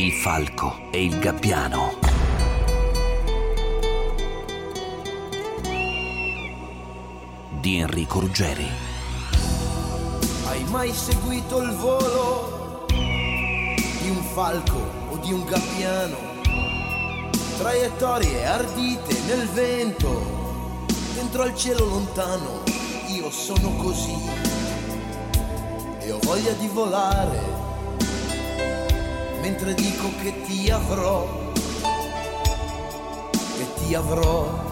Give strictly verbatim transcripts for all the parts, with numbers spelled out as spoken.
Il falco e il gabbiano. Di Enrico Ruggeri. Hai mai seguito il volo di un falco o di un gabbiano? Traiettorie ardite nel vento, dentro al cielo lontano. Io sono così e ho voglia di volare, mentre dico che ti avrò, che ti avrò.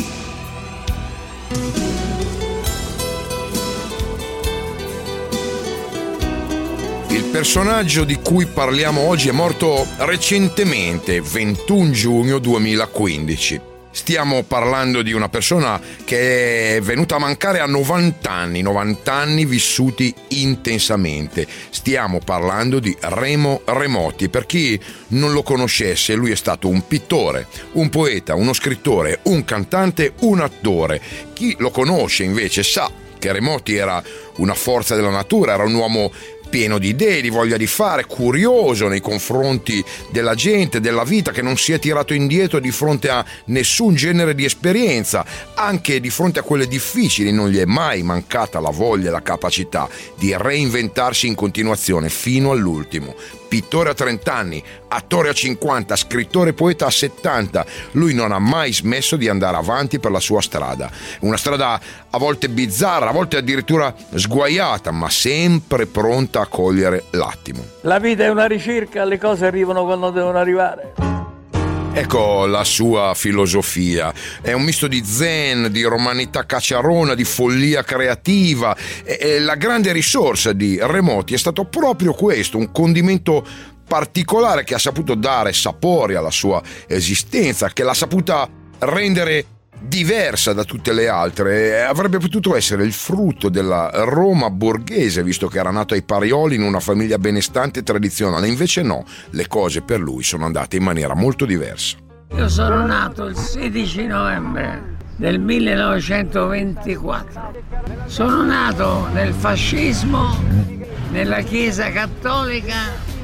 Il personaggio di cui parliamo oggi è morto recentemente, ventuno giugno duemilaquindici. Stiamo parlando di una persona che è venuta a mancare a novanta anni, novanta anni vissuti intensamente. Stiamo parlando di Remo Remotti. Per chi non lo conoscesse, lui è stato un pittore, un poeta, uno scrittore, un cantante, un attore. Chi lo conosce invece sa che Remotti era una forza della natura, era un uomo pieno di idee, di voglia di fare, curioso nei confronti della gente, della vita, che non si è tirato indietro di fronte a nessun genere di esperienza. Anche di fronte a quelle difficili non gli è mai mancata la voglia e la capacità di reinventarsi in continuazione fino all'ultimo. Pittore a trenta anni, attore a cinquanta, scrittore e poeta a settanta, lui non ha mai smesso di andare avanti per la sua strada. Una strada a volte bizzarra, a volte addirittura sguaiata, ma sempre pronta a cogliere l'attimo. La vita è una ricerca, le cose arrivano quando devono arrivare. Ecco la sua filosofia, è un misto di zen, di romanità cacciarona, di follia creativa. E la grande risorsa di Remotti è stato proprio questo, un condimento particolare che ha saputo dare sapore alla sua esistenza, che l'ha saputa rendere diversa da tutte le altre. Avrebbe potuto essere il frutto della Roma borghese, visto che era nato ai Parioli in una famiglia benestante e tradizionale. Invece no, le cose per lui sono andate in maniera molto diversa. Io sono nato il sedici novembre del millenovecentoventiquattro. Sono nato nel fascismo, nella Chiesa Cattolica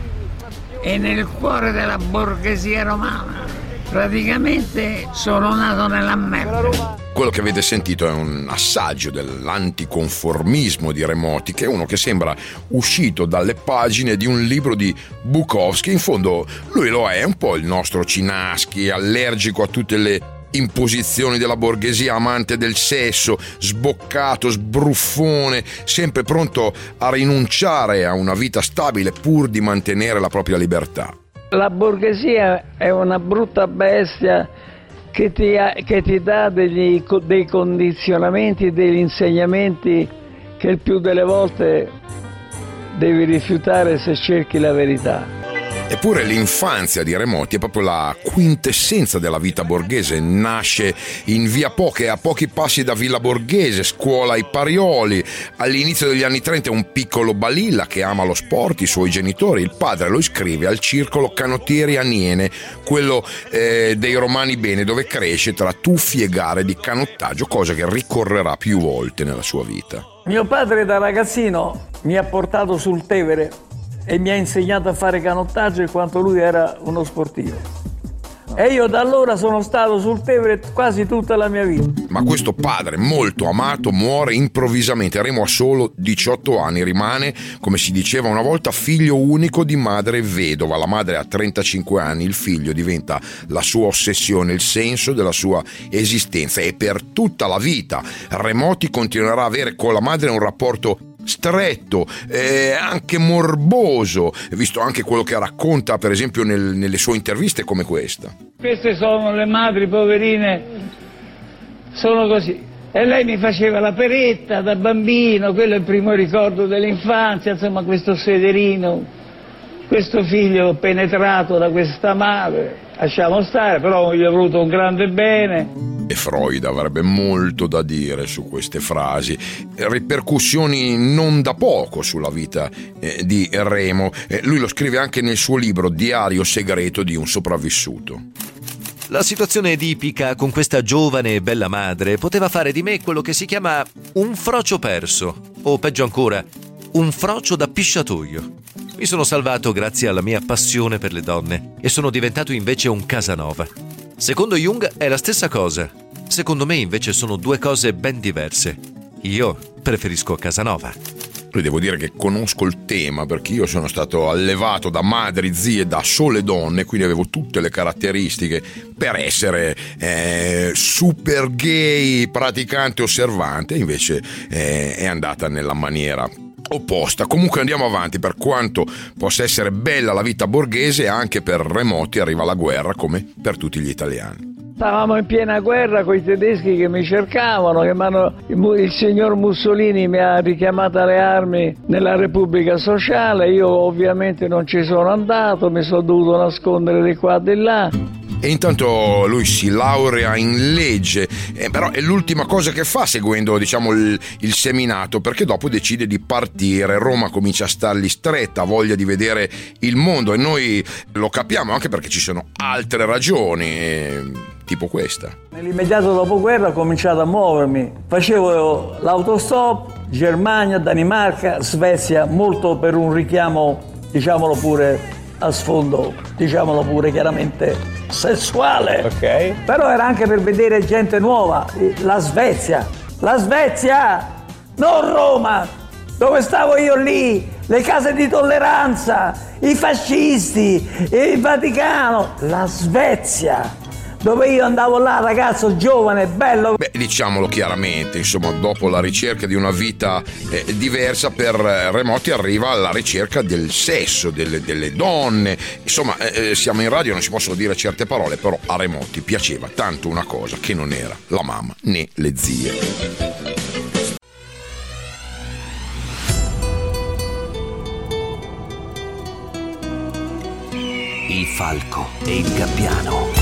e nel cuore della borghesia romana. Praticamente sono nato nella merda. Quello che avete sentito è un assaggio dell'anticonformismo di Remotti, che è uno che sembra uscito dalle pagine di un libro di Bukowski. In fondo lui lo è, un po' il nostro Cinaschi, allergico a tutte le imposizioni della borghesia, amante del sesso, sboccato, sbruffone, sempre pronto a rinunciare a una vita stabile pur di mantenere la propria libertà. La borghesia è una brutta bestia che ti, ha, che ti dà degli, dei condizionamenti, degli insegnamenti che il più delle volte devi rifiutare se cerchi la verità. Eppure l'infanzia di Remotti è proprio la quintessenza della vita borghese. Nasce in via Poche, a pochi passi da Villa Borghese, scuola ai Parioli. All'inizio degli anni trenta è un piccolo balilla che ama lo sport, i suoi genitori. Il padre lo iscrive al circolo canottieri a Niene, quello eh, dei Romani Bene, dove cresce tra tuffi e gare di canottaggio, cosa che ricorrerà più volte nella sua vita. Mio padre da ragazzino mi ha portato sul Tevere e mi ha insegnato a fare canottaggio in quanto lui era uno sportivo. E io da allora sono stato sul Tevere quasi tutta la mia vita. Ma questo padre molto amato muore improvvisamente. Remo ha solo diciotto anni, rimane, come si diceva una volta, figlio unico di madre vedova. La madre ha trentacinque anni, il figlio diventa la sua ossessione, il senso della sua esistenza, e per tutta la vita Remotti continuerà a avere con la madre un rapporto stretto, eh, anche morboso, visto anche quello che racconta per esempio nel, nelle sue interviste come questa. Queste sono le madri poverine, sono così. E lei mi faceva la peretta da bambino, quello è il primo ricordo dell'infanzia, insomma, questo sederino, questo figlio penetrato da questa madre. Lasciamo stare, però gli ho avuto un grande bene. E Freud avrebbe molto da dire su queste frasi, ripercussioni non da poco sulla vita eh, di Remo. Eh, lui lo scrive anche nel suo libro Diario segreto di un sopravvissuto. La situazione edipica con questa giovane e bella madre poteva fare di me quello che si chiama un frocio perso, o peggio ancora, un frocio da pisciatoio. Mi sono salvato grazie alla mia passione per le donne e sono diventato invece un Casanova. Secondo Jung è la stessa cosa. Secondo me invece sono due cose ben diverse. Io preferisco Casanova. Poi devo dire che conosco il tema perché io sono stato allevato da madri, zie, da sole donne, quindi avevo tutte le caratteristiche per essere eh, super gay, praticante, osservante, invece eh, è andata nella maniera opposta. Comunque andiamo avanti, per quanto possa essere bella la vita borghese, anche per Remotti arriva la guerra come per tutti gli italiani. Stavamo in piena guerra con i tedeschi che mi cercavano, che m'hanno, il signor Mussolini mi ha richiamato alle armi nella Repubblica Sociale, io ovviamente non ci sono andato, mi sono dovuto nascondere di qua e di là. E intanto lui si laurea in legge, eh, però è l'ultima cosa che fa seguendo, diciamo, il, il seminato, perché dopo decide di partire. Roma comincia a stargli stretta, ha voglia di vedere il mondo, e noi lo capiamo anche perché ci sono altre ragioni, eh, tipo questa. Nell'immediato dopoguerra ho cominciato a muovermi, facevo l'autostop, Germania, Danimarca, Svezia, molto per un richiamo, diciamolo pure, a sfondo, diciamolo pure chiaramente sessuale, ok. Però era anche per vedere gente nuova, la Svezia, la Svezia, non Roma, dove stavo io lì, le case di tolleranza, i fascisti, il Vaticano, la Svezia, dove io andavo là, ragazzo giovane, bello. Beh, diciamolo chiaramente, insomma, dopo la ricerca di una vita eh, diversa, per eh, Remotti arriva alla ricerca del sesso, delle, delle donne. Insomma, eh, siamo in radio, non si possono dire certe parole, però a Remotti piaceva tanto una cosa che non era la mamma né le zie. Il falco e il gabbiano.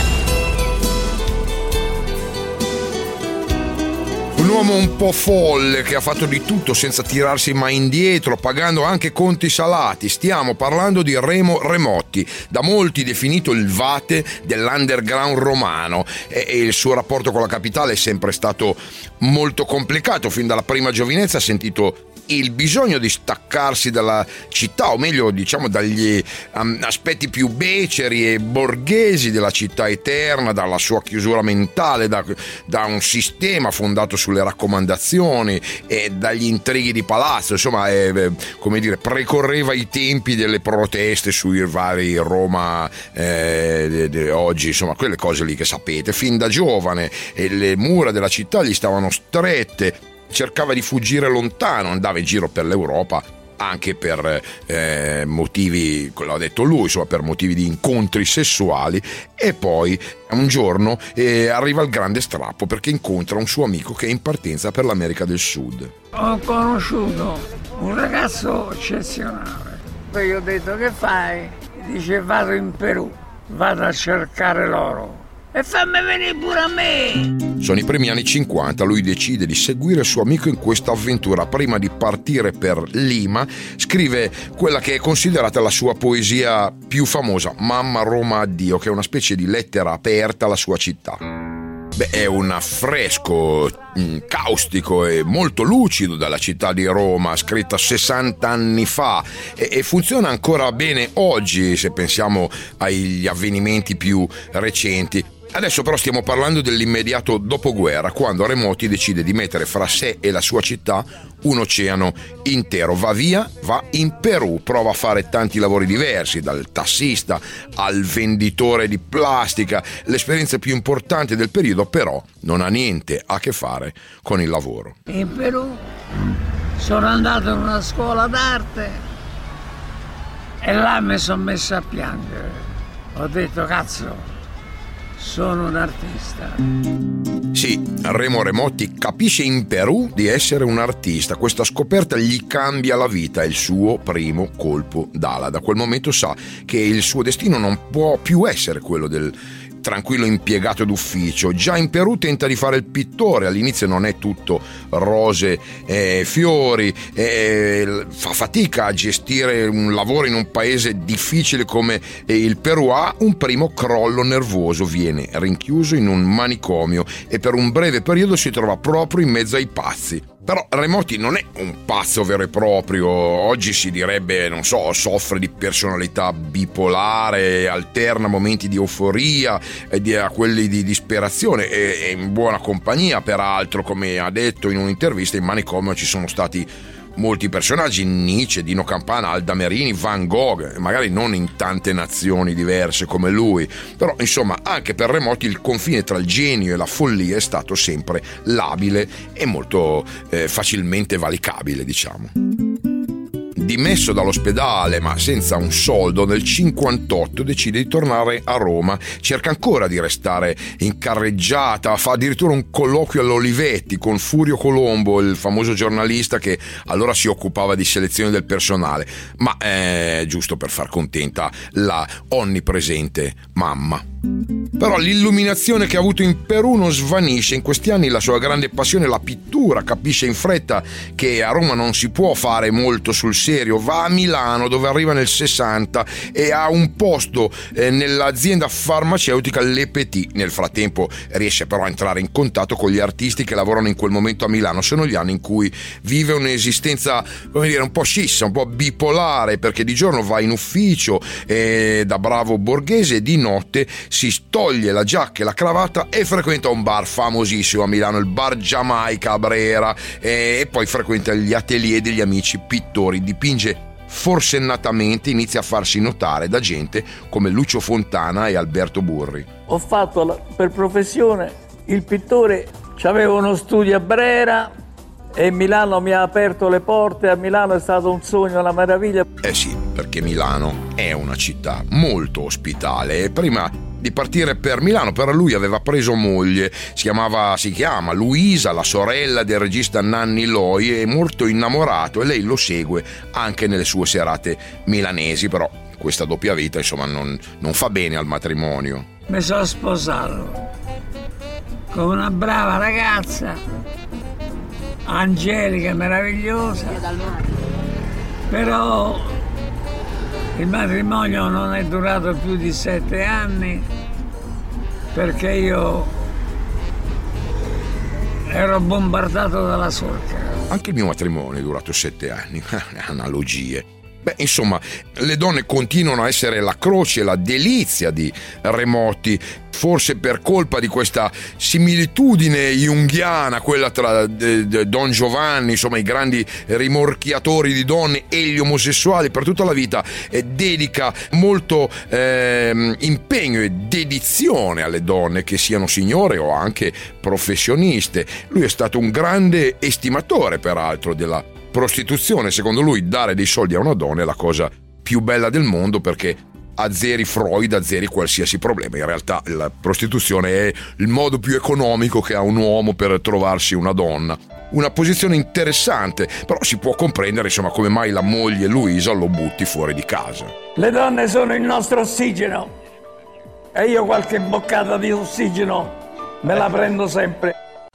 Un uomo un po' folle che ha fatto di tutto senza tirarsi mai indietro, pagando anche conti salati. Stiamo parlando di Remo Remotti, da molti definito il Vate dell'underground romano, e, e il suo rapporto con la capitale è sempre stato molto complicato. Fin dalla prima giovinezza ha sentito il bisogno di staccarsi dalla città, o meglio diciamo dagli um, aspetti più beceri e borghesi della città eterna, dalla sua chiusura mentale, da, da un sistema fondato sulle raccomandazioni e dagli intrighi di palazzo. Insomma, è, come dire, precorreva i tempi delle proteste sui vari Roma eh, de, de, oggi, insomma quelle cose lì che sapete. Fin da giovane e le mura della città gli stavano strette, cercava di fuggire lontano, andava in giro per l'Europa anche per eh, motivi, l'ha detto lui, insomma per motivi di incontri sessuali, e poi un giorno eh, arriva il grande strappo perché incontra un suo amico che è in partenza per l'America del Sud. Ho conosciuto un ragazzo eccezionale, poi gli ho detto: che fai? Dice: vado in Perù, vado a cercare l'oro. E fammi venire pure a me! Sono i primi anni cinquanta, lui decide di seguire il suo amico in questa avventura. Prima di partire per Lima, scrive quella che è considerata la sua poesia più famosa, Mamma Roma addio, che è una specie di lettera aperta alla sua città. Beh, è un affresco mh, caustico e molto lucido dalla città di Roma, scritta sessanta anni fa, e, e funziona ancora bene oggi se pensiamo agli avvenimenti più recenti. Adesso però stiamo parlando dell'immediato dopoguerra, quando Remotti decide di mettere fra sé e la sua città un oceano intero. Va via, va in Perù, prova a fare tanti lavori diversi, dal tassista al venditore di plastica. L'esperienza più importante del periodo però non ha niente a che fare con il lavoro. In Perù sono andato in una scuola d'arte e là mi sono messo a piangere. Ho detto: cazzo, sono un artista. Sì, Remo Remotti capisce in Perù di essere un artista. Questa scoperta gli cambia la vita, è il suo primo colpo d'ala. Da quel momento sa che il suo destino non può più essere quello del tranquillo impiegato d'ufficio. Già in Perù tenta di fare il pittore, all'inizio non è tutto rose e fiori, e fa fatica a gestire un lavoro in un paese difficile come il Perù. Ha un primo crollo nervoso, viene rinchiuso in un manicomio e per un breve periodo si trova proprio in mezzo ai pazzi. Però Remotti non è un pazzo vero e proprio, oggi si direbbe, non so, soffre di personalità bipolare, alterna momenti di euforia e di, a quelli di disperazione, è, è in buona compagnia, peraltro, come ha detto in un'intervista. In manicomio ci sono stati molti personaggi, Nietzsche, Dino Campana, Alda Merini, Van Gogh, magari non in tante nazioni diverse come lui, però insomma anche per Remotti il confine tra il genio e la follia è stato sempre labile e molto eh, facilmente valicabile, diciamo. Dimesso dall'ospedale ma senza un soldo, nel cinquantotto decide di tornare a Roma, cerca ancora di restare in carreggiata, fa addirittura un colloquio all'Olivetti con Furio Colombo, il famoso giornalista che allora si occupava di selezione del personale, ma è giusto per far contenta la onnipresente mamma. Però l'illuminazione che ha avuto in Perù non svanisce. In questi anni la sua grande passione è la pittura, capisce in fretta che a Roma non si può fare molto sul serio, va a Milano dove arriva nel sessanta e ha un posto eh, nell'azienda farmaceutica Le Petit. Nel frattempo riesce però a entrare in contatto con gli artisti che lavorano in quel momento a Milano. Sono gli anni in cui vive un'esistenza, come dire, un po' scissa, un po' bipolare, perché di giorno va in ufficio eh, da bravo borghese e di notte si toglie la giacca e la cravatta e frequenta un bar famosissimo a Milano, il bar Giamaica a Brera, e poi frequenta gli atelier degli amici pittori, dipinge forsennatamente, inizia a farsi notare da gente come Lucio Fontana e Alberto Burri. Ho fatto per professione il pittore, c'avevo uno studio a Brera e Milano mi ha aperto le porte. A Milano è stato un sogno, una meraviglia. Eh sì, perché Milano è una città molto ospitale e prima di partire per Milano, per lui aveva preso moglie, si chiamava, si chiama Luisa, la sorella del regista Nanni Loi, è molto innamorato e lei lo segue anche nelle sue serate milanesi, però questa doppia vita insomma non, non fa bene al matrimonio. Mi sono sposato con una brava ragazza, angelica, meravigliosa, però il matrimonio non è durato più di sette anni perché io ero bombardato dalla sorca. Anche il mio matrimonio è durato sette anni, analogie. Beh, insomma, le donne continuano a essere la croce e la delizia di Remotti, forse per colpa di questa similitudine junghiana, quella tra Don Giovanni, insomma i grandi rimorchiatori di donne, e gli omosessuali. Per tutta la vita eh, dedica molto eh, impegno e dedizione alle donne, che siano signore o anche professioniste. Lui è stato un grande estimatore, peraltro, della prostituzione. Secondo lui dare dei soldi a una donna è la cosa più bella del mondo, perché azzeri Freud, azzeri qualsiasi problema. In realtà la prostituzione è il modo più economico che ha un uomo per trovarsi una donna. Una posizione interessante, però si può comprendere insomma come mai la moglie Luisa lo butti fuori di casa. Le donne sono il nostro ossigeno e io qualche boccata di ossigeno me la prendo sempre.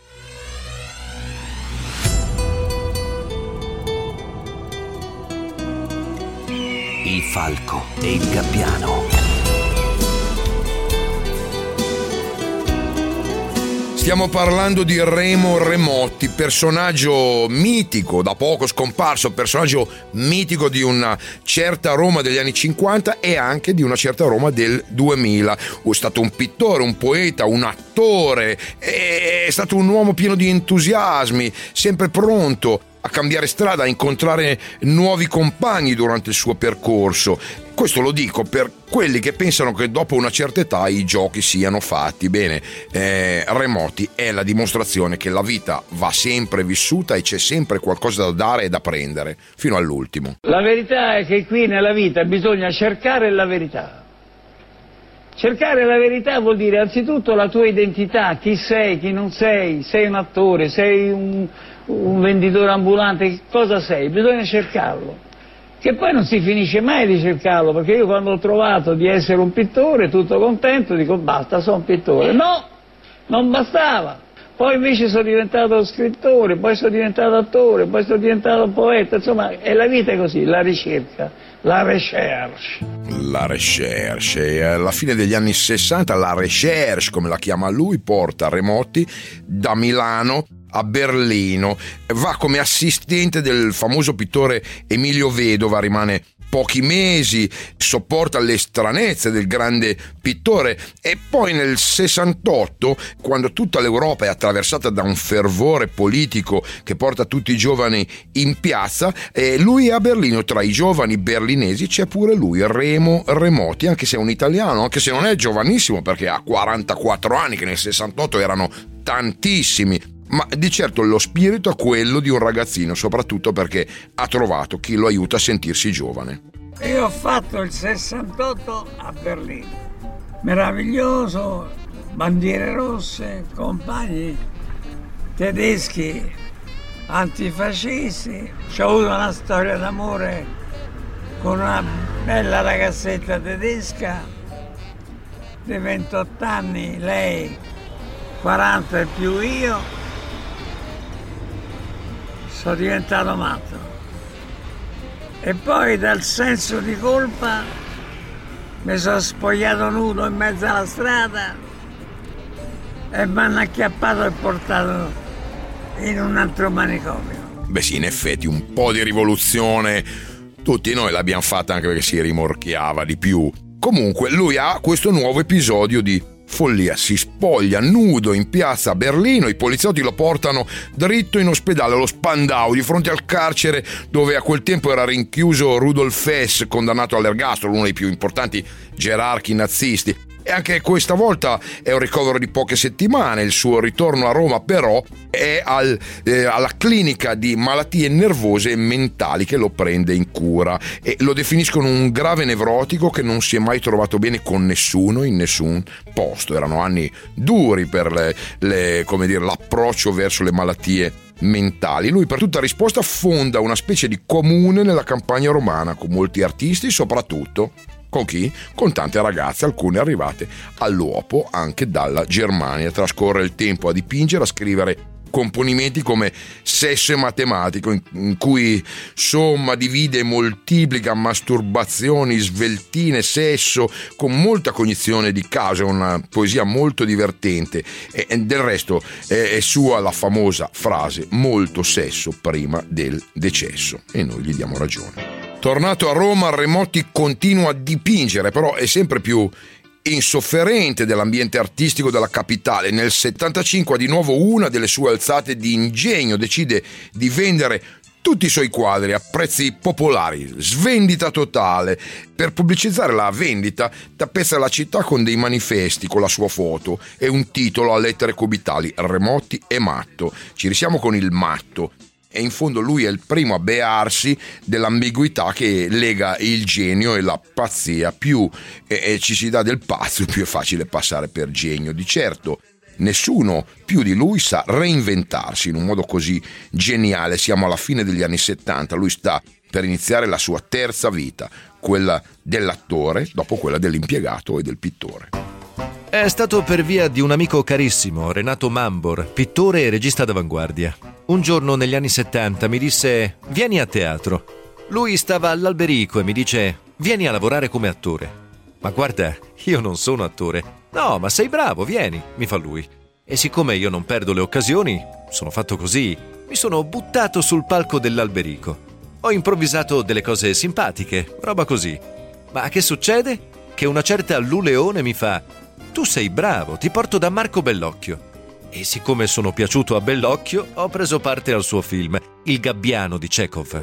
Il falco e il gabbiano. Stiamo parlando di Remo Remotti, personaggio mitico, da poco scomparso, personaggio mitico di una certa Roma degli anni cinquanta e anche di una certa Roma del duemila. È stato un pittore, un poeta, un attore, è stato un uomo pieno di entusiasmi, sempre pronto a cambiare strada, a incontrare nuovi compagni durante il suo percorso. Questo lo dico per quelli che pensano che dopo una certa età i giochi siano fatti. Bene, eh, Remotti è la dimostrazione che la vita va sempre vissuta e c'è sempre qualcosa da dare e da prendere, fino all'ultimo. La verità è che qui nella vita bisogna cercare la verità. Cercare la verità vuol dire anzitutto la tua identità, chi sei, chi non sei, sei un attore, sei un, un venditore ambulante, che cosa sei? Bisogna cercarlo, che poi non si finisce mai di cercarlo, perché io quando ho trovato di essere un pittore, tutto contento, dico basta, sono un pittore. No, non bastava. Poi invece sono diventato scrittore, poi sono diventato attore, poi sono diventato poeta, insomma, è la vita è così, la ricerca, la recherche. La recherche, alla fine degli anni sessanta la recherche, come la chiama lui, porta Remotti da Milano a Berlino, va come assistente del famoso pittore Emilio Vedova, rimane pochi mesi, sopporta le stranezze del grande pittore e poi nel sessantotto, quando tutta l'Europa è attraversata da un fervore politico che porta tutti i giovani in piazza, eh, lui è a Berlino. Tra i giovani berlinesi c'è pure lui, Remo Remotti, anche se è un italiano, anche se non è giovanissimo perché ha quarantaquattro anni, che nel sessantotto erano tantissimi. Ma di certo lo spirito è quello di un ragazzino, soprattutto perché ha trovato chi lo aiuta a sentirsi giovane. Io ho fatto il sessantotto a Berlino, meraviglioso, bandiere rosse, compagni tedeschi antifascisti. Ci ho avuto una storia d'amore con una bella ragazzetta tedesca di ventotto anni, lei quaranta e più io. Sono diventato matto e poi dal senso di colpa mi sono spogliato nudo in mezzo alla strada e mi hanno acchiappato e portato in un altro manicomio. Beh sì, in effetti un po' di rivoluzione tutti noi l'abbiamo fatta, anche perché si rimorchiava di più. Comunque lui ha questo nuovo episodio di follia, si spoglia nudo in piazza a Berlino, i poliziotti lo portano dritto in ospedale allo Spandau, di fronte al carcere dove a quel tempo era rinchiuso Rudolf Hess, condannato all'ergastolo, uno dei più importanti gerarchi nazisti. E anche questa volta è un ricovero di poche settimane. Il suo ritorno a Roma però è al, eh, alla clinica di malattie nervose e mentali che lo prende in cura e lo definiscono un grave nevrotico che non si è mai trovato bene con nessuno in nessun posto. Erano anni duri per le, le, come dire, l'approccio verso le malattie mentali. Lui per tutta risposta fonda una specie di comune nella campagna romana con molti artisti, soprattutto con chi? Con tante ragazze, alcune arrivate all'uopo anche dalla Germania. Trascorre il tempo a dipingere, a scrivere componimenti come Sesso e Matematico, in, in cui somma, divide e moltiplica masturbazioni, sveltine, sesso, con molta cognizione di causa. È una poesia molto divertente e, e del resto è, è sua la famosa frase molto sesso prima del decesso, e noi gli diamo ragione. Tornato a Roma, Remotti continua a dipingere, però è sempre più insofferente dell'ambiente artistico della capitale. Nel settantacinque ha di nuovo una delle sue alzate di ingegno, decide di vendere tutti i suoi quadri a prezzi popolari, svendita totale. Per pubblicizzare la vendita tappezza la città con dei manifesti con la sua foto e un titolo a lettere cubitali: Remotti è matto. Ci risiamo con il matto. E in fondo lui è il primo a bearsi dell'ambiguità che lega il genio e la pazzia. Più eh, ci si dà del pazzo, più è facile passare per genio. Di certo nessuno più di lui sa reinventarsi in un modo così geniale. Siamo alla fine degli anni settanta, lui sta per iniziare la sua terza vita, quella dell'attore dopo quella dell'impiegato e del pittore. È stato per via di un amico carissimo, Renato Mambor, pittore e regista d'avanguardia. Un giorno negli anni settanta mi disse: vieni a teatro. Lui stava all'Alberico e mi dice: vieni a lavorare come attore. Ma guarda, io non sono attore. No, ma sei bravo, vieni, mi fa lui. E siccome io non perdo le occasioni, sono fatto così, mi sono buttato sul palco dell'Alberico. Ho improvvisato delle cose simpatiche, roba così. Ma che succede? Che una certa Lu Leone mi fa: tu sei bravo, ti porto da Marco Bellocchio. E siccome sono piaciuto a Bellocchio, ho preso parte al suo film, Il Gabbiano di Chekhov.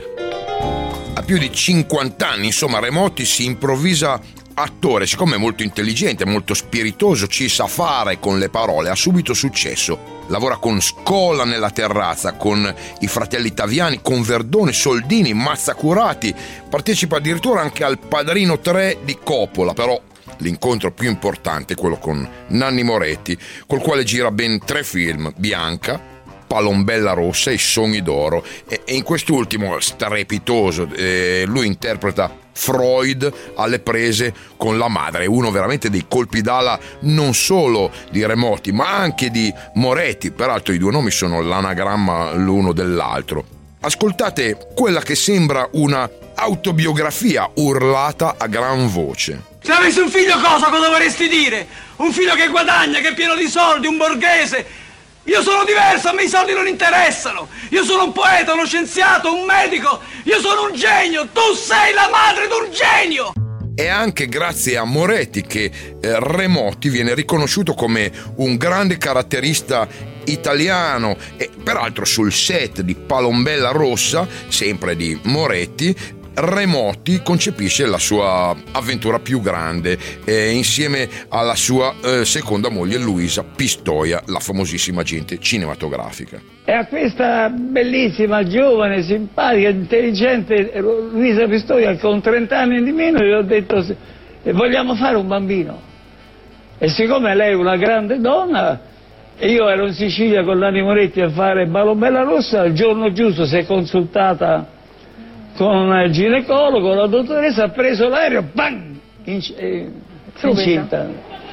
A più di cinquanta anni, insomma, Remotti si improvvisa attore. Siccome è molto intelligente, molto spiritoso, ci sa fare con le parole, ha subito successo. Lavora con Scola nella Terrazza, con i fratelli Taviani, con Verdone, Soldini, Mazzacurati. Partecipa addirittura anche al Padrino tre di Coppola, però l'incontro più importante è quello con Nanni Moretti, col quale gira ben tre film: Bianca, Palombella Rossa e Sogni d'Oro. E, e in quest'ultimo, strepitoso, eh, lui interpreta Freud alle prese con la madre, uno veramente dei colpi d'ala non solo di Remotti ma anche di Moretti. Peraltro i due nomi sono l'anagramma l'uno dell'altro. Ascoltate quella che sembra una autobiografia urlata a gran voce. Se avessi un figlio cosa, cosa dovresti dire? Un figlio che guadagna, che è pieno di soldi, un borghese. Io sono diverso, a me i soldi non interessano. Io sono un poeta, uno scienziato, un medico. Io sono un genio. Tu sei la madre di un genio. È anche grazie a Moretti che eh, Remotti viene riconosciuto come un grande caratterista italiano, e peraltro sul set di Palombella Rossa, sempre di Moretti, Remotti concepisce la sua avventura più grande eh, insieme alla sua eh, seconda moglie Luisa Pistoia, la famosissima agente cinematografica. E a questa bellissima, giovane, simpatica, intelligente Luisa Pistoia, con trenta anni di meno, gli ho detto: vogliamo fare un bambino. E siccome lei è una grande donna e io ero in Sicilia con Nanni Moretti a fare Palombella Rossa, il giorno giusto si è consultata con il ginecologo, la dottoressa ha preso l'aereo, bang, inc- eh, incinta.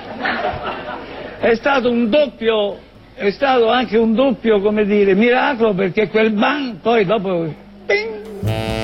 È stato un doppio, è stato anche un doppio, come dire, miracolo, perché quel bang poi dopo, ping.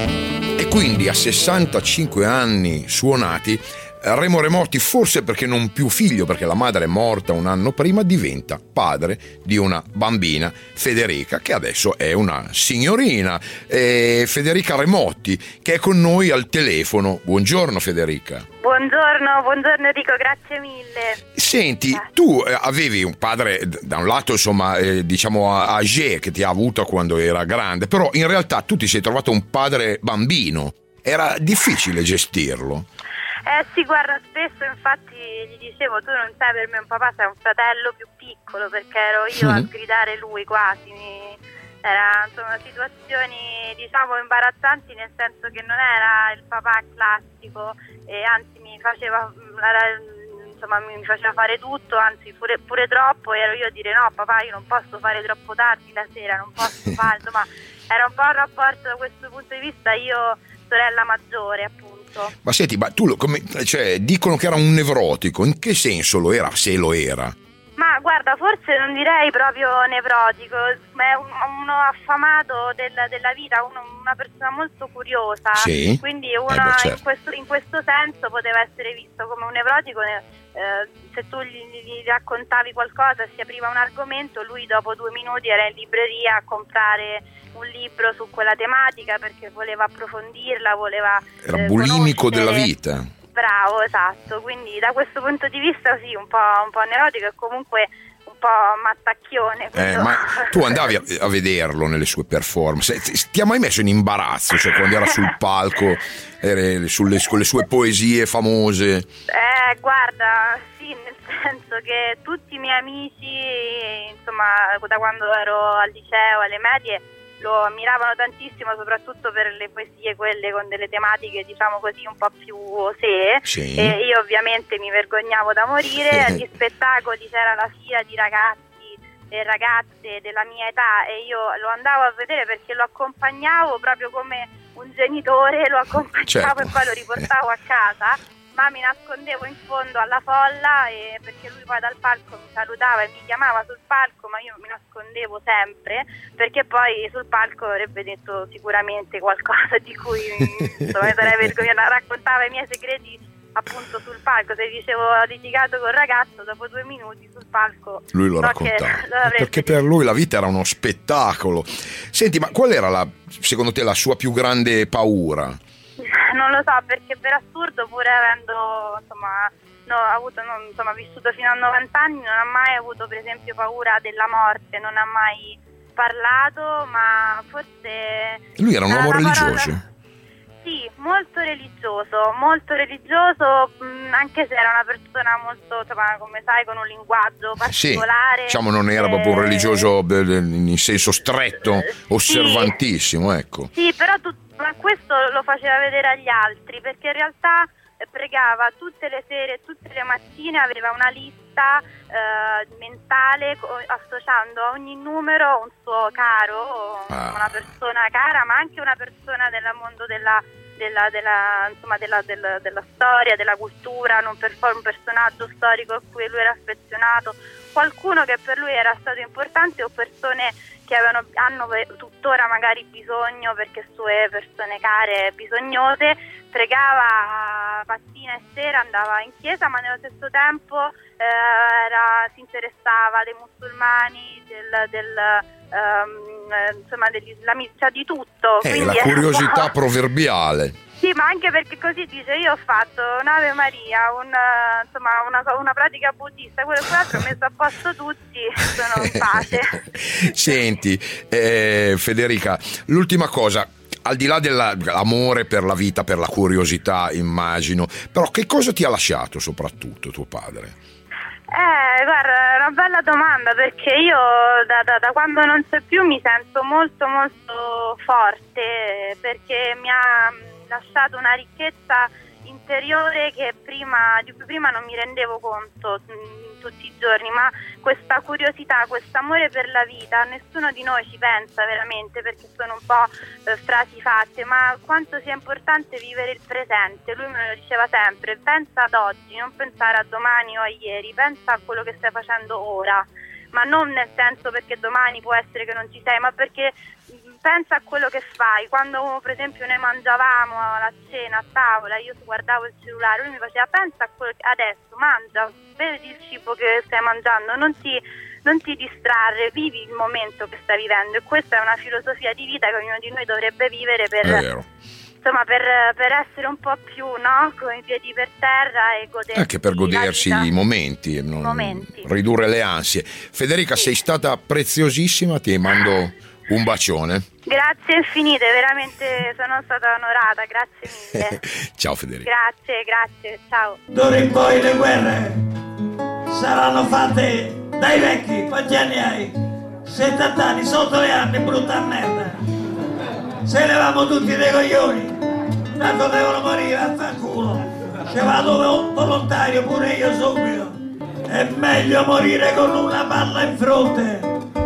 E quindi a sessantacinque anni suonati, Remo Remotti, forse perché non più figlio, perché la madre è morta un anno prima, diventa padre di una bambina, Federica, che adesso è una signorina, eh, Federica Remotti, che è con noi al telefono. Buongiorno Federica. Buongiorno, buongiorno Enrico, grazie mille. Senti, grazie. tu eh, avevi un padre, da un lato insomma, eh, diciamo âgé, che ti ha avuto quando era grande, però in realtà tu ti sei trovato un padre bambino. Era difficile gestirlo? Eh sì, guarda, spesso infatti gli dicevo: tu non sei per me un papà, sei un fratello più piccolo, perché ero io a sgridare lui quasi. Mi... Era insomma situazioni diciamo imbarazzanti, nel senso che non era il papà classico, e anzi mi faceva insomma mi faceva fare tutto, anzi pure, pure troppo, e ero io a dire: no papà, io non posso fare troppo tardi la sera, non posso fare, insomma era un po' un rapporto da questo punto di vista io sorella maggiore, appunto. Ma senti, ma tu come, cioè, dicono che era un nevrotico, in che senso lo era, se lo era? Ma guarda, forse non direi proprio nevrotico, è un, uno affamato del, della vita, uno, una persona molto curiosa, sì? Quindi uno eh beh, certo. in, questo, in questo senso poteva essere visto come un nevrotico. Eh, se tu gli, gli raccontavi qualcosa, si apriva un argomento, lui dopo due minuti era in libreria a comprare un libro su quella tematica perché voleva approfondirla, voleva era eh, bulimico conoscere. Della vita. Bravo, esatto, quindi da questo punto di vista sì, un po', un po' neurotico e comunque un po' mattacchione. Eh, ma tu andavi a, a vederlo nelle sue performance, ti ha mai messo in imbarazzo, cioè quando era sul palco, era sulle, con le sue poesie famose? Eh, guarda, sì, nel senso che tutti i miei amici, insomma, da quando ero al liceo, alle medie, lo ammiravano tantissimo, soprattutto per le poesie, quelle con delle tematiche diciamo così un po' più osè, sì. E io ovviamente mi vergognavo da morire. Agli spettacoli c'era la fila di ragazzi e ragazze della mia età e io lo andavo a vedere perché lo accompagnavo proprio come un genitore, lo accompagnavo, certo. E poi lo riportavo a casa, ma mi nascondevo in fondo alla folla, e perché lui poi dal palco mi salutava e mi chiamava sul palco, ma io mi nascondevo sempre perché poi sul palco avrebbe detto sicuramente qualcosa di cui insomma, mi sarei vergognata. Raccontava i miei segreti appunto sul palco. Se dicevo ho litigato col ragazzo, dopo due minuti sul palco lui lo raccontava, perché per lui la vita era uno spettacolo. Senti, ma qual era la, secondo te la sua più grande paura? Non lo so, perché per assurdo, pur avendo insomma no, avuto, no, insomma, vissuto fino a novanta anni, non ha mai avuto per esempio paura della morte, non ha mai parlato, ma forse... Lui era un uomo religioso? Parola... Sì, molto religioso, molto religioso, mh, anche se era una persona molto, insomma, come sai, con un linguaggio particolare. Sì, diciamo non era eh... proprio un religioso in senso stretto, osservantissimo, sì. Ecco. Sì, però tu, ma questo lo faceva vedere agli altri, perché in realtà pregava tutte le sere, tutte le mattine, aveva una lista eh, mentale associando a ogni numero un suo caro, ah. una persona cara, ma anche una persona del mondo della della, della, insomma, della, della, della storia, della cultura, non per un personaggio storico a cui lui era affezionato, qualcuno che per lui era stato importante, o persone che avevano, hanno tuttora magari bisogno, perché sue persone care bisognose, pregava mattina e sera, andava in chiesa, ma nello stesso tempo eh, era, si interessava dei musulmani, del, del um, insomma dell'islamista, cioè di tutto. Eh, la curiosità proverbiale. Sì, ma anche perché così dice: io ho fatto un'Ave Maria, un, insomma una, una pratica buddista, quello e quell'altro, ho messo a posto tutti, sono in pace. Senti, eh, Federica, l'ultima cosa, al di là dell'amore per la vita, per la curiosità, immagino, però che cosa ti ha lasciato soprattutto tuo padre? Eh, guarda, è una bella domanda, perché io da, da, da quando non c'è più mi sento molto molto forte, perché mi ha lasciato una ricchezza interiore che prima, di cui prima non mi rendevo conto mh, tutti i giorni, ma questa curiosità, questo amore per la vita, nessuno di noi ci pensa veramente, perché sono un po' eh, frasi fatte, ma quanto sia importante vivere il presente. Lui me lo diceva sempre: pensa ad oggi, non pensare a domani o a ieri, pensa a quello che stai facendo ora, ma non nel senso perché domani può essere che non ci sei, ma perché pensa a quello che fai. Quando per esempio noi mangiavamo alla cena a tavola, io guardavo il cellulare, lui mi faceva: pensa a quello che adesso mangia, vedi il cibo che stai mangiando, non ti, non ti distrarre, vivi il momento che stai vivendo. E questa è una filosofia di vita che ognuno di noi dovrebbe vivere per, insomma, per, per essere un po' più, no, con i piedi per terra e godersi, anche per godersi i momenti, non momenti, ridurre le ansie. Federica, sì, sei stata preziosissima, ti mando un bacione. Grazie infinite, veramente sono stata onorata, grazie mille. Ciao Federica. Grazie, grazie, ciao. D'ora in poi le guerre saranno fatte dai vecchi. Quanti anni hai? settanta anni, sotto le anni, brutta merda. Se levamo tutti dei coglioni, tanto devono morire, affanculo. Ci vado volontario pure io subito. È meglio morire con una palla in fronte,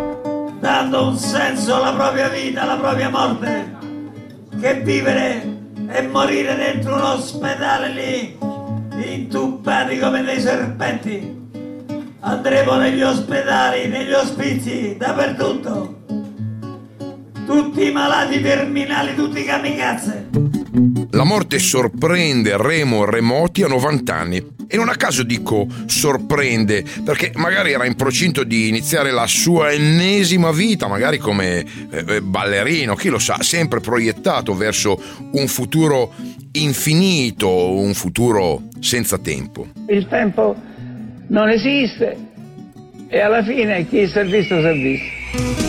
dando un senso alla propria vita, alla propria morte, che vivere e morire dentro un ospedale lì, intubati come dei serpenti. Andremo negli ospedali, negli ospizi, dappertutto. Tutti i malati terminali, tutti i kamikaze. La morte sorprende Remo Remotti a novanta anni. E non a caso dico sorprende, perché magari era in procinto di iniziare la sua ennesima vita, magari come eh, ballerino, chi lo sa, sempre proiettato verso un futuro infinito, un futuro senza tempo. Il tempo non esiste e alla fine chi si è visto si è visto.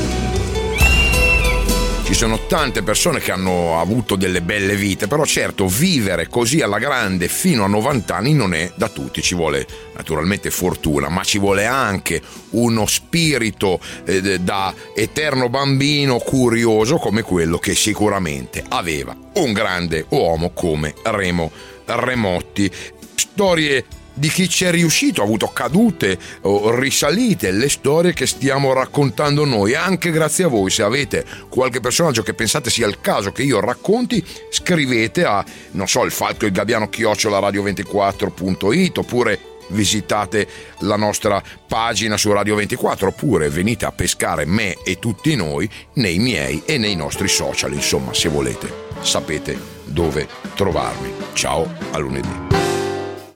Ci sono tante persone che hanno avuto delle belle vite, però certo vivere così alla grande fino a novanta anni non è da tutti. Ci vuole naturalmente fortuna, ma ci vuole anche uno spirito eh, da eterno bambino curioso come quello che sicuramente aveva un grande uomo come Remo Remotti. Storie di chi ci è riuscito, ha avuto cadute o risalite, le storie che stiamo raccontando noi, anche grazie a voi. Se avete qualche personaggio che pensate sia il caso che io racconti, scrivete a, non so, il Falco e il Gabbiano chiocciola radio ventiquattro punto it, oppure visitate la nostra pagina su Radio ventiquattro, oppure venite a pescare me e tutti noi nei miei e nei nostri social. Insomma, se volete sapete dove trovarmi. Ciao, a lunedì.